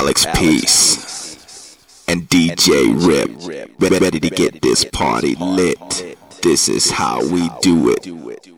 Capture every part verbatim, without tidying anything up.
Alex Peace and D J Rip, ready to get this party lit. This is how we do it.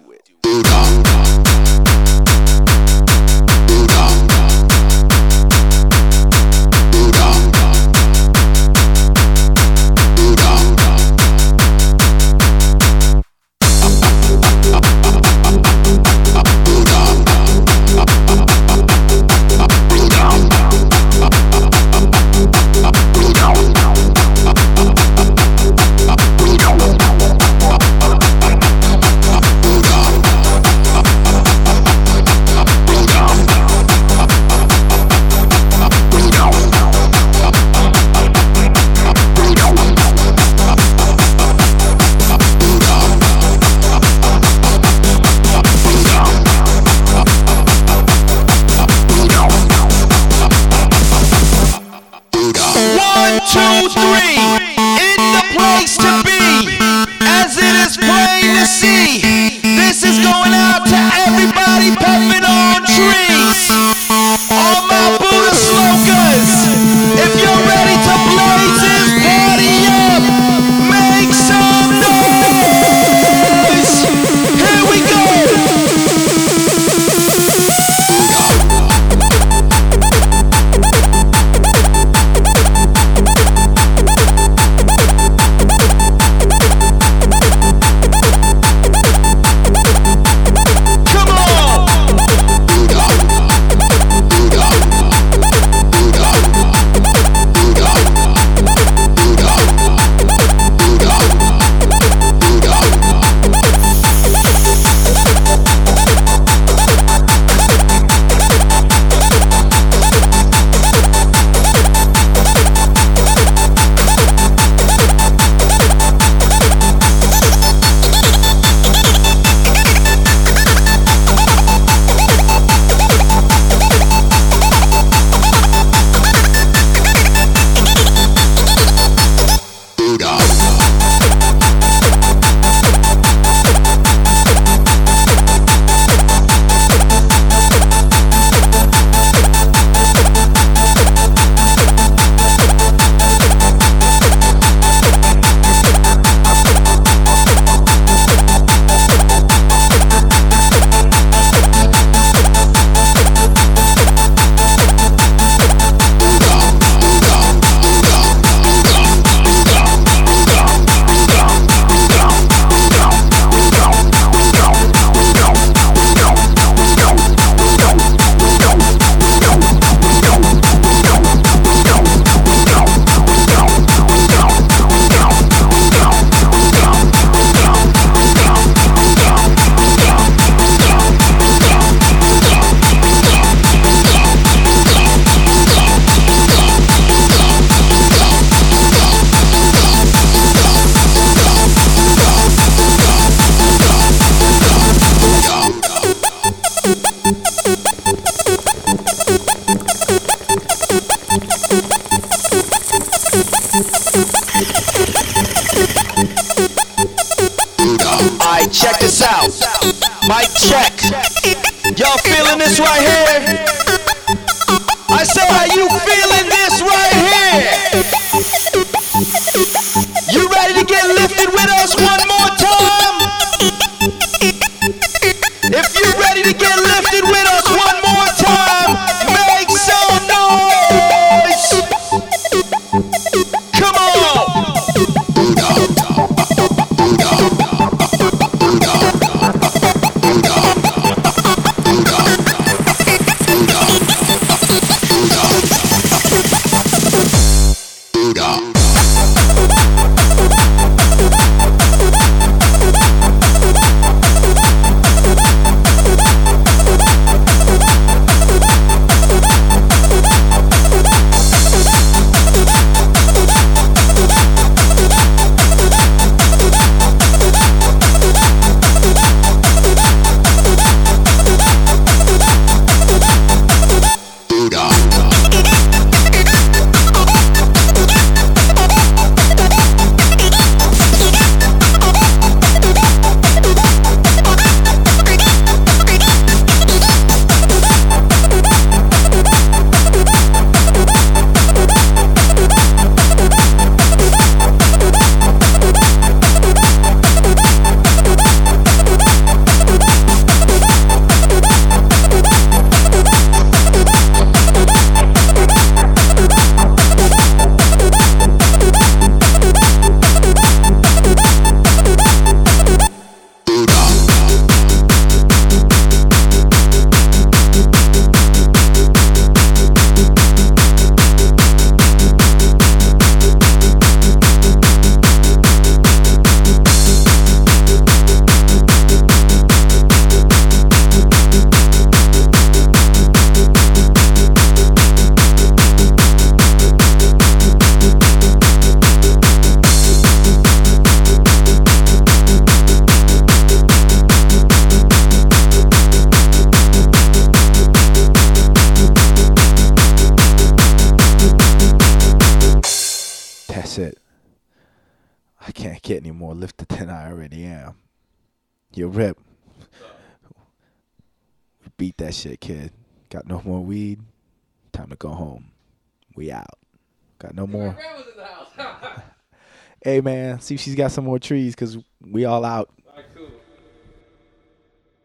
Two, three, in the place to be, as it is plain to see. This is going out to everybody puffing on trees. All my Buddha smokers, if you're ready to blaze this party up, make some noise. Here we go. Alright, check this out. Mic check. Y'all feeling this right here? I said, are you feeling this right here? You ready to get lifted with us one more time? If you're ready to get lifted with us one more time, make some noise. Come on. That's it. I can't get any more lifted than I already am. Yo, Rip. We beat that shit, kid. Got no more weed. Time to go home. We out. Got no more. Hey, man. See if she's got some more trees, because we all out.